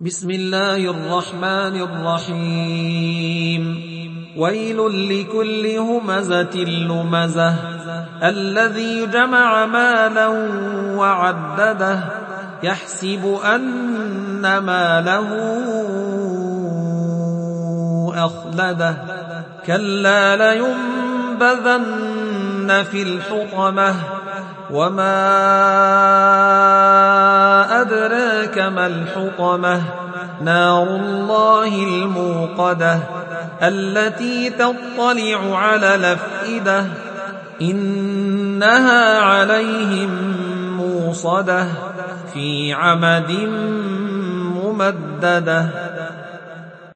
بسم الله الرحمن الرحيم ويل لكل همزة لمزة الذي جمع مالا وعدده يحسب أن ماله أخلده كلا لينبذن في الحطمة وما أدراك ما الحطمة نار الله الموقدة التي تطلع على الأفئدة إنها عليهم موصدة في عمد ممددة.